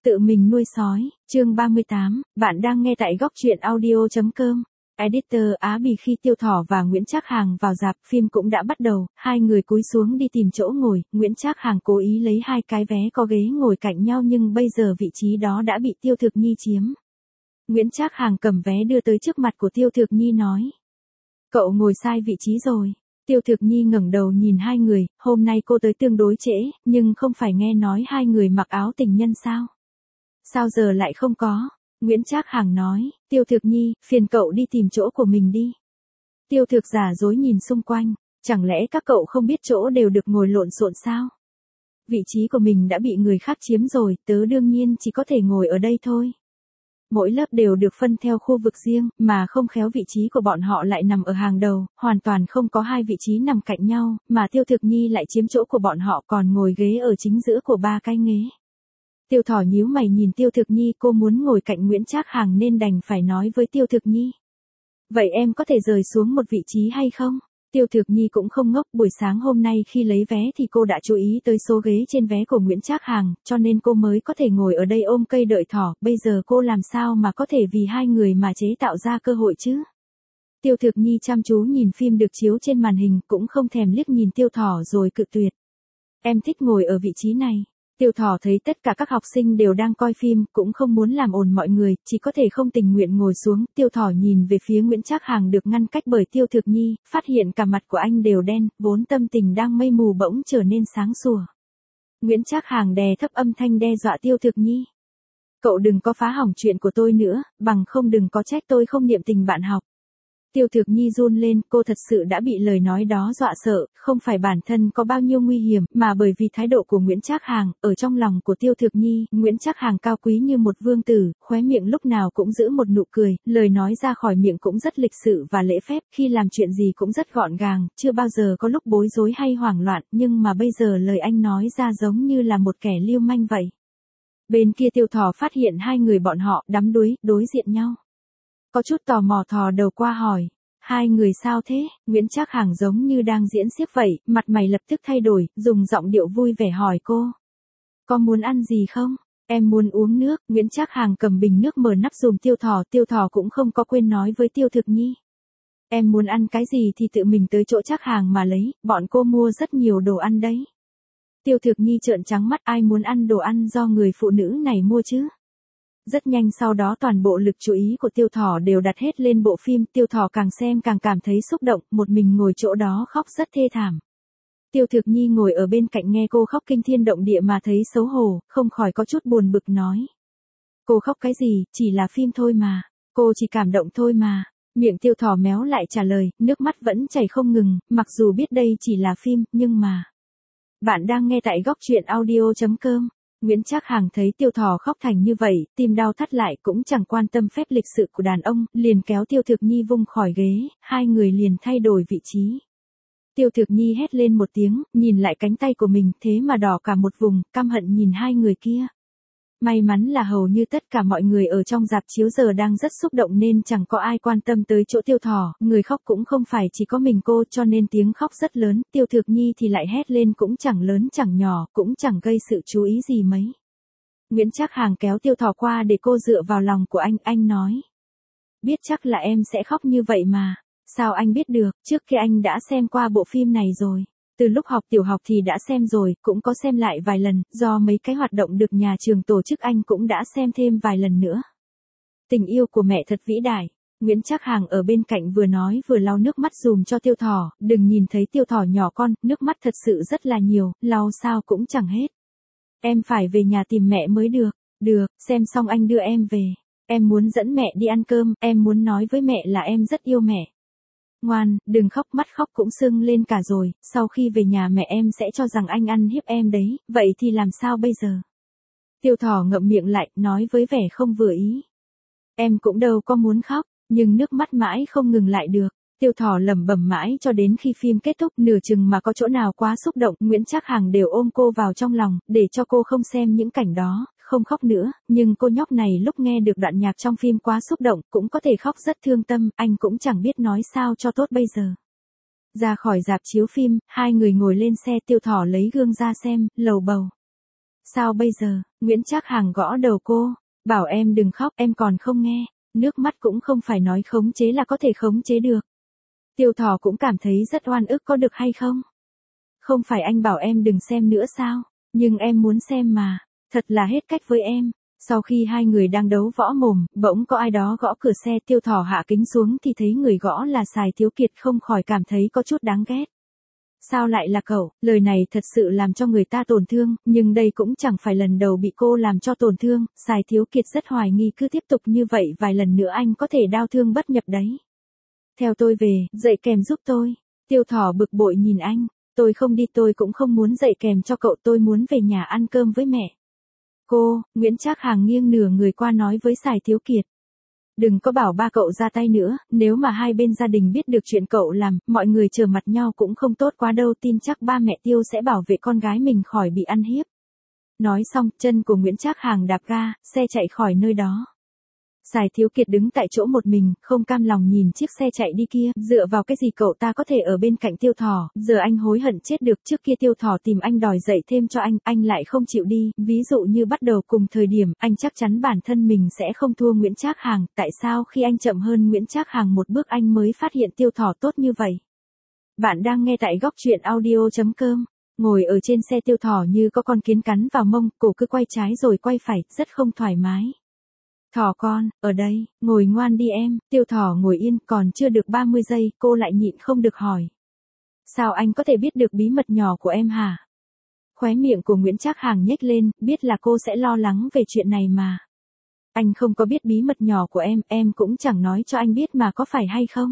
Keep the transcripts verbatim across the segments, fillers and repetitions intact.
Tự mình nuôi sói, chương ba mươi tám, bạn đang nghe tại góc truyện audio chấm com. Editor Á Bì. Khi Tiêu Thỏ và Nguyễn Trác Hàng vào rạp phim cũng đã bắt đầu, hai người cúi xuống đi tìm chỗ ngồi, Nguyễn Trác Hàng cố ý lấy hai cái vé có ghế ngồi cạnh nhau nhưng bây giờ vị trí đó đã bị Tiêu Thực Nhi chiếm. Nguyễn Trác Hàng cầm vé đưa tới trước mặt của Tiêu Thực Nhi nói: "Cậu ngồi sai vị trí rồi." Tiêu Thực Nhi ngẩng đầu nhìn hai người, hôm nay cô tới tương đối trễ, nhưng không phải nghe nói hai người mặc áo tình nhân sao? Sao giờ lại không có? Nguyễn Trác Hàng nói: "Tiêu Thực Nhi, phiền cậu đi tìm chỗ của mình đi." Tiêu Thực giả dối nhìn xung quanh, chẳng lẽ các cậu không biết chỗ đều được ngồi lộn xộn sao? Vị trí của mình đã bị người khác chiếm rồi, tớ đương nhiên chỉ có thể ngồi ở đây thôi. Mỗi lớp đều được phân theo khu vực riêng, mà không khéo vị trí của bọn họ lại nằm ở hàng đầu, hoàn toàn không có hai vị trí nằm cạnh nhau, mà Tiêu Thực Nhi lại chiếm chỗ của bọn họ còn ngồi ghế ở chính giữa của ba cái ghế. Tiêu Thỏ nhíu mày nhìn Tiêu Thực Nhi, cô muốn ngồi cạnh Nguyễn Trác Hàng nên đành phải nói với Tiêu Thực Nhi: "Vậy em có thể rời xuống một vị trí hay không?" Tiêu Thực Nhi cũng không ngốc, buổi sáng hôm nay khi lấy vé thì cô đã chú ý tới số ghế trên vé của Nguyễn Trác Hàng, cho nên cô mới có thể ngồi ở đây ôm cây đợi thỏ, bây giờ cô làm sao mà có thể vì hai người mà chế tạo ra cơ hội chứ? Tiêu Thực Nhi chăm chú nhìn phim được chiếu trên màn hình, cũng không thèm liếc nhìn Tiêu Thỏ rồi cự tuyệt: "Em thích ngồi ở vị trí này." Tiêu Thỏ thấy tất cả các học sinh đều đang coi phim, cũng không muốn làm ồn mọi người, chỉ có thể không tình nguyện ngồi xuống. Tiêu Thỏ nhìn về phía Nguyễn Trác Hàng được ngăn cách bởi Tiêu Thực Nhi, phát hiện cả mặt của anh đều đen, vốn tâm tình đang mây mù bỗng trở nên sáng sủa. Nguyễn Trác Hàng đè thấp âm thanh đe dọa Tiêu Thực Nhi: "Cậu đừng có phá hỏng chuyện của tôi nữa, bằng không đừng có trách tôi không niệm tình bạn học." Tiêu Thực Nhi run lên, cô thật sự đã bị lời nói đó dọa sợ, không phải bản thân có bao nhiêu nguy hiểm, mà bởi vì thái độ của Nguyễn Trác Hàng. Ở trong lòng của Tiêu Thực Nhi, Nguyễn Trác Hàng cao quý như một vương tử, khóe miệng lúc nào cũng giữ một nụ cười, lời nói ra khỏi miệng cũng rất lịch sự và lễ phép, khi làm chuyện gì cũng rất gọn gàng, chưa bao giờ có lúc bối rối hay hoảng loạn, nhưng mà bây giờ lời anh nói ra giống như là một kẻ lưu manh vậy. Bên kia Tiêu Thỏ phát hiện hai người bọn họ đắm đuối, đối diện nhau. Có chút tò mò thò đầu qua hỏi: "Hai người sao thế?" Nguyễn Trác Hàng giống như đang diễn xiếc vậy, mặt mày lập tức thay đổi, dùng giọng điệu vui vẻ hỏi cô: "Có muốn ăn gì không?" "Em muốn uống nước." Nguyễn Trác Hàng cầm bình nước mở nắp dùm Tiêu Thỏ, Tiêu Thỏ cũng không có quên nói với Tiêu Thực Nhi: "Em muốn ăn cái gì thì tự mình tới chỗ Trác Hàng mà lấy, bọn cô mua rất nhiều đồ ăn đấy." Tiêu Thực Nhi trợn trắng mắt, ai muốn ăn đồ ăn do người phụ nữ này mua chứ? Rất nhanh sau đó toàn bộ lực chú ý của Tiêu Thỏ đều đặt hết lên bộ phim, Tiêu Thỏ càng xem càng cảm thấy xúc động, một mình ngồi chỗ đó khóc rất thê thảm. Tiêu Thực Nhi ngồi ở bên cạnh nghe cô khóc kinh thiên động địa mà thấy xấu hổ, không khỏi có chút buồn bực nói: "Cô khóc cái gì, chỉ là phim thôi mà, cô chỉ cảm động thôi mà." Miệng Tiêu Thỏ méo lại trả lời, nước mắt vẫn chảy không ngừng, mặc dù biết đây chỉ là phim, nhưng mà... Bạn đang nghe tại góc truyện audio chấm com. Nguyễn Trác Hàng thấy Tiêu Thỏ khóc thành như vậy, tim đau thắt lại, cũng chẳng quan tâm phép lịch sự của đàn ông, liền kéo Tiêu Thực Nhi vung khỏi ghế, hai người liền thay đổi vị trí. Tiêu Thực Nhi hét lên một tiếng, nhìn lại cánh tay của mình, thế mà đỏ cả một vùng, căm hận nhìn hai người kia. May mắn là hầu như tất cả mọi người ở trong rạp chiếu giờ đang rất xúc động nên chẳng có ai quan tâm tới chỗ Tiêu Thỏ, người khóc cũng không phải chỉ có mình cô, cho nên tiếng khóc rất lớn, Tiêu Thực Nhi thì lại hét lên cũng chẳng lớn chẳng nhỏ, cũng chẳng gây sự chú ý gì mấy. Nguyễn Trác Hàng kéo Tiêu Thỏ qua để cô dựa vào lòng của anh, anh nói: "Biết chắc là em sẽ khóc như vậy mà." "Sao anh biết được, trước kia anh đã xem qua bộ phim này rồi. Từ lúc học tiểu học thì đã xem rồi, cũng có xem lại vài lần, do mấy cái hoạt động được nhà trường tổ chức anh cũng đã xem thêm vài lần nữa. Tình yêu của mẹ thật vĩ đại." Nguyễn Trác Hàng ở bên cạnh vừa nói vừa lau nước mắt dùm cho Tiêu Thỏ, đừng nhìn thấy Tiêu Thỏ nhỏ con, nước mắt thật sự rất là nhiều, lau sao cũng chẳng hết. "Em phải về nhà tìm mẹ mới được." "Được, xem xong anh đưa em về. Em muốn dẫn mẹ đi ăn cơm, em muốn nói với mẹ là em rất yêu mẹ." "Ngoan, đừng khóc." Mắt khóc cũng sưng lên cả rồi, "Sau khi về nhà mẹ em sẽ cho rằng anh ăn hiếp em đấy, vậy thì làm sao bây giờ?" Tiêu Thỏ ngậm miệng lại, nói với vẻ không vừa ý: "Em cũng đâu có muốn khóc, nhưng nước mắt mãi không ngừng lại được." Tiêu Thỏ lẩm bẩm mãi cho đến khi phim kết thúc, nửa chừng mà có chỗ nào quá xúc động, Nguyễn Trác Hàng đều ôm cô vào trong lòng, để cho cô không xem những cảnh đó, không khóc nữa, nhưng cô nhóc này lúc nghe được đoạn nhạc trong phim quá xúc động, cũng có thể khóc rất thương tâm, anh cũng chẳng biết nói sao cho tốt bây giờ. Ra khỏi rạp chiếu phim, hai người ngồi lên xe, Tiêu Thỏ lấy gương ra xem, lầu bầu: Sao bây giờ? Nguyễn Trác Hằng gõ đầu cô, bảo em đừng khóc, em còn không nghe, nước mắt cũng không phải nói khống chế là có thể khống chế được. Tiêu Thỏ cũng cảm thấy rất oan ức, có được hay không? Không phải anh bảo em đừng xem nữa sao? Nhưng em muốn xem mà, thật là hết cách với em. Sau khi hai người đang đấu võ mồm, bỗng có ai đó gõ cửa xe. Tiêu Thỏ hạ kính xuống thì thấy người gõ là Sài Thiếu Kiệt, không khỏi cảm thấy có chút đáng ghét. Sao lại là cậu? Lời này thật sự làm cho người ta tổn thương, nhưng đây cũng chẳng phải lần đầu bị cô làm cho tổn thương. Sài Thiếu Kiệt rất hoài nghi cứ tiếp tục như vậy vài lần nữa anh có thể đau thương bất nhập đấy. Theo tôi về, dạy kèm giúp tôi. Tiêu Thỏ bực bội nhìn anh, tôi không đi, tôi cũng không muốn dạy kèm cho cậu, tôi muốn về nhà ăn cơm với mẹ. Cô, Nguyễn Trác Hằng nghiêng nửa người qua nói với Sài Thiếu Kiệt. Đừng có bảo ba cậu ra tay nữa, nếu mà hai bên gia đình biết được chuyện cậu làm, mọi người trở mặt nhau cũng không tốt quá đâu, tin chắc ba mẹ Tiêu sẽ bảo vệ con gái mình khỏi bị ăn hiếp. Nói xong, chân của Nguyễn Trác Hằng đạp ga, xe chạy khỏi nơi đó. Sài Thiếu Kiệt đứng tại chỗ một mình, không cam lòng nhìn chiếc xe chạy đi kia, dựa vào cái gì cậu ta có thể ở bên cạnh Tiêu Thỏ, giờ anh hối hận chết được. Trước kia Tiêu Thỏ tìm anh đòi dạy thêm cho anh, anh lại không chịu đi, ví dụ như bắt đầu cùng thời điểm, anh chắc chắn bản thân mình sẽ không thua Nguyễn Trác Hằng, tại sao khi anh chậm hơn Nguyễn Trác Hằng một bước anh mới phát hiện Tiêu Thỏ tốt như vậy? Bạn đang nghe tại góc truyện audio chấm com. Ngồi ở trên xe, Tiêu Thỏ như có con kiến cắn vào mông, cổ cứ quay trái rồi quay phải, rất không thoải mái. Thỏ con, ở đây, ngồi ngoan đi em. Tiêu Thỏ ngồi yên, còn chưa được ba mươi giây, cô lại nhịn không được hỏi. Sao anh có thể biết được bí mật nhỏ của em hả? Khóe miệng của Nguyễn Trác Hằng nhếch lên, biết là cô sẽ lo lắng về chuyện này mà. Anh không có biết bí mật nhỏ của em, em cũng chẳng nói cho anh biết mà, có phải hay không?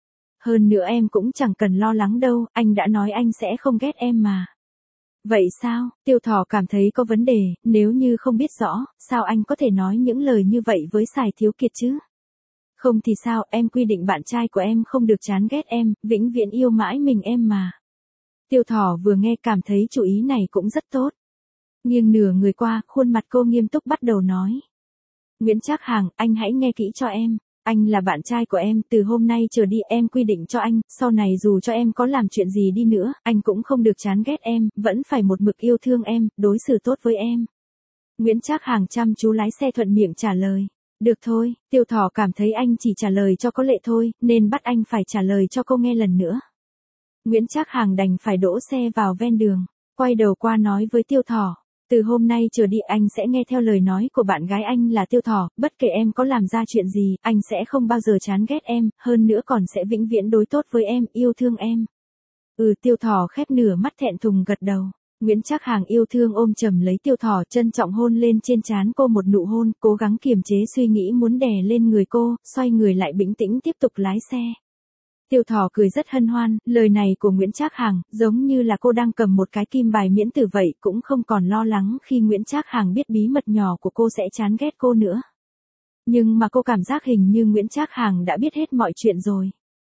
Hơn nữa em cũng chẳng cần lo lắng đâu, anh đã nói anh sẽ không ghét em mà. Vậy sao? Tiêu Thỏ cảm thấy có vấn đề, nếu như không biết rõ, sao anh có thể nói những lời như vậy với Sài Thiếu Kiệt chứ? Không thì sao, em quy định bạn trai của em không được chán ghét em, vĩnh viễn yêu mãi mình em mà. Tiêu Thỏ vừa nghe cảm thấy chủ ý này cũng rất tốt. Nghiêng nửa người qua, khuôn mặt cô nghiêm túc bắt đầu nói. Nguyễn Trác Hằng, anh hãy nghe kỹ cho em. Anh là bạn trai của em, từ hôm nay trở đi em quy định cho anh, sau này dù cho em có làm chuyện gì đi nữa, anh cũng không được chán ghét em, vẫn phải một mực yêu thương em, đối xử tốt với em. Nguyễn Trác Hằng chăm chú lái xe thuận miệng trả lời. Được thôi, Tiêu Thỏ cảm thấy anh chỉ trả lời cho có lệ thôi, nên bắt anh phải trả lời cho cô nghe lần nữa. Nguyễn Trác Hằng đành phải đỗ xe vào ven đường, quay đầu qua nói với Tiêu Thỏ. Từ hôm nay trở đi anh sẽ nghe theo lời nói của bạn gái anh là Tiêu Thỏ, bất kể em có làm ra chuyện gì, anh sẽ không bao giờ chán ghét em, hơn nữa còn sẽ vĩnh viễn đối tốt với em, yêu thương em. Ừ, Tiêu Thỏ khép nửa mắt thẹn thùng gật đầu. Nguyễn Trác Hằng yêu thương ôm chầm lấy Tiêu Thỏ, trân trọng hôn lên trên trán cô một nụ hôn, cố gắng kiềm chế suy nghĩ muốn đè lên người cô, xoay người lại bình tĩnh tiếp tục lái xe. Tiêu Thỏ cười rất hân hoan, lời này của Nguyễn Trác Hằng, giống như là cô đang cầm một cái kim bài miễn tử vậy, cũng không còn lo lắng khi Nguyễn Trác Hằng biết bí mật nhỏ của cô sẽ chán ghét cô nữa. Nhưng mà cô cảm giác hình như Nguyễn Trác Hằng đã biết hết mọi chuyện rồi.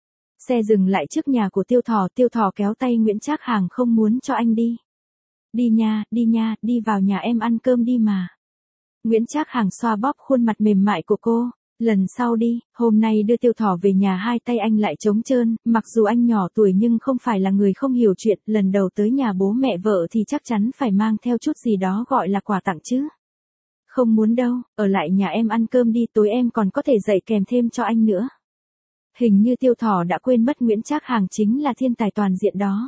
Xe dừng lại trước nhà của Tiêu Thỏ, Tiêu Thỏ kéo tay Nguyễn Trác Hằng không muốn cho anh đi. Đi nha, đi nha, đi vào nhà em ăn cơm đi mà. Nguyễn Trác Hằng xoa bóp khuôn mặt mềm mại của cô. Lần sau đi, hôm nay đưa Tiêu Thỏ về nhà hai tay anh lại trống trơn, mặc dù anh nhỏ tuổi nhưng không phải là người không hiểu chuyện, lần đầu tới nhà bố mẹ vợ thì chắc chắn phải mang theo chút gì đó gọi là quà tặng chứ. Không muốn đâu, ở lại nhà em ăn cơm đi, tối em còn có thể dạy kèm thêm cho anh nữa. Hình như Tiêu Thỏ đã quên mất Nguyễn Trác Hằng chính là thiên tài toàn diện đó.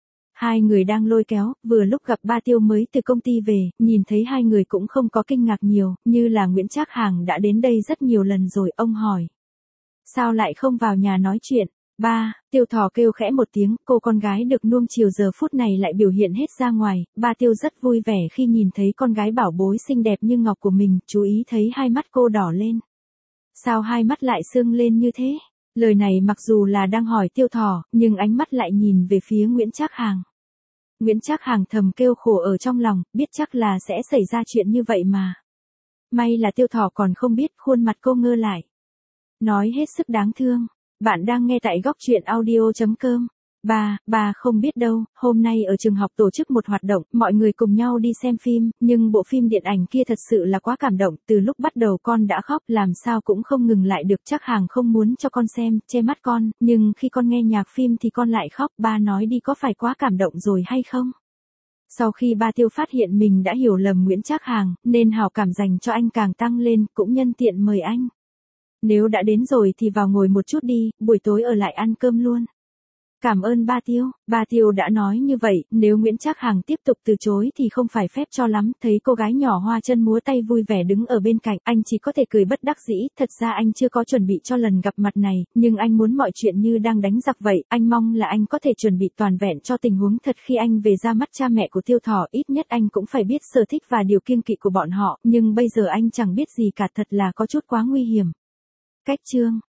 Hai người đang lôi kéo, vừa lúc gặp ba Tiêu mới từ công ty về, nhìn thấy hai người cũng không có kinh ngạc nhiều, như là Nguyễn Trác Hằng đã đến đây rất nhiều lần rồi, ông hỏi. Sao lại không vào nhà nói chuyện? Ba, Tiêu Thỏ kêu khẽ một tiếng, cô con gái được nuông chiều giờ phút này lại biểu hiện hết ra ngoài, ba Tiêu rất vui vẻ khi nhìn thấy con gái bảo bối xinh đẹp như ngọc của mình, chú ý thấy hai mắt cô đỏ lên. Sao hai mắt lại sưng lên như thế? Lời này mặc dù là đang hỏi Tiêu Thỏ, nhưng ánh mắt lại nhìn về phía Nguyễn Trác Hằng. Nguyễn Trác Hằng thầm kêu khổ ở trong lòng, biết chắc là sẽ xảy ra chuyện như vậy mà. May là Tiêu Thỏ còn không biết, khuôn mặt cô ngơ lại. Nói hết sức đáng thương. Bạn đang nghe tại góc truyện audio chấm com. Bà, bà không biết đâu, hôm nay ở trường học tổ chức một hoạt động, mọi người cùng nhau đi xem phim, nhưng bộ phim điện ảnh kia thật sự là quá cảm động, từ lúc bắt đầu con đã khóc, làm sao cũng không ngừng lại được. Trác Hằng không muốn cho con xem, che mắt con, nhưng khi con nghe nhạc phim thì con lại khóc, ba nói đi có phải quá cảm động rồi hay không? Sau khi ba Tiêu phát hiện mình đã hiểu lầm Nguyễn Trác Hàng, nên hảo cảm dành cho anh càng tăng lên, cũng nhân tiện mời anh. Nếu đã đến rồi thì vào ngồi một chút đi, buổi tối ở lại ăn cơm luôn. Cảm ơn ba Tiêu, ba Tiêu đã nói như vậy, nếu Nguyễn Trác Hàng tiếp tục từ chối thì không phải phép cho lắm, thấy cô gái nhỏ hoa chân múa tay vui vẻ đứng ở bên cạnh, anh chỉ có thể cười bất đắc dĩ, thật ra anh chưa có chuẩn bị cho lần gặp mặt này, nhưng anh muốn mọi chuyện như đang đánh giặc vậy, anh mong là anh có thể chuẩn bị toàn vẹn cho tình huống thật khi anh về ra mắt cha mẹ của Tiêu Thỏ, ít nhất anh cũng phải biết sở thích và điều kiêng kỵ của bọn họ, nhưng bây giờ anh chẳng biết gì cả, thật là có chút quá nguy hiểm. Cách chương